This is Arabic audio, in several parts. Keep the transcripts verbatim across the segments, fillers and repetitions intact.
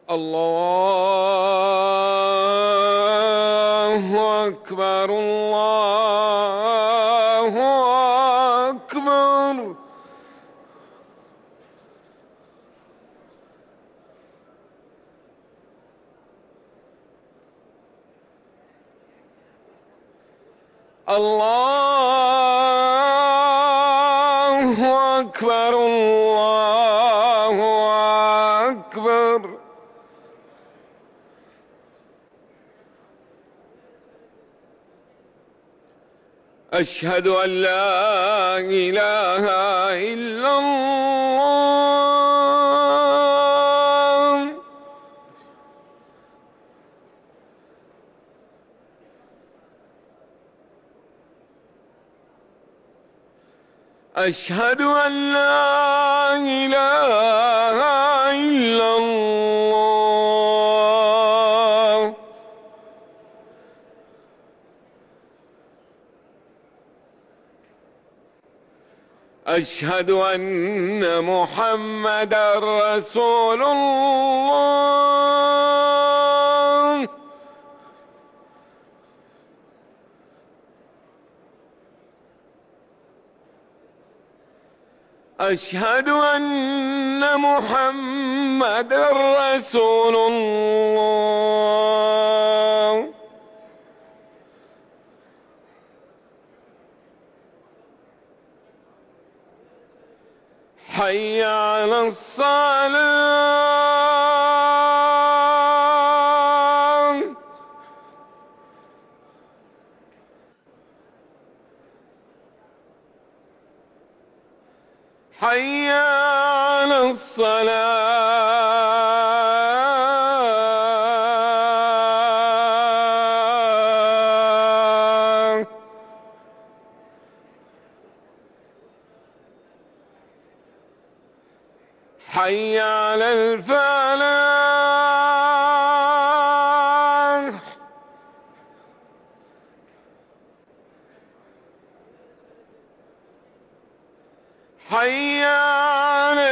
الله أكبر الله أكبر. الله أكبر الله أكبر. أشهد أن لا إله إلا الله. أشهد أن لا إله إلا الله. أشهد أن محمدًا رسول الله. أشهد أن محمدًا رسول الله. حي على الصلاة. حي على الصلاة. حي على الفلاح. حي على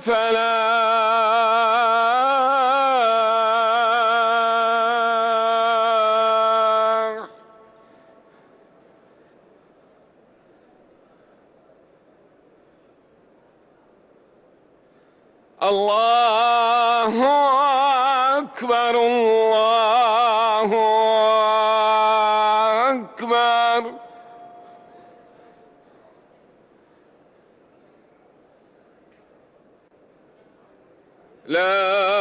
الفلاح. الله أكبر الله أكبر. لا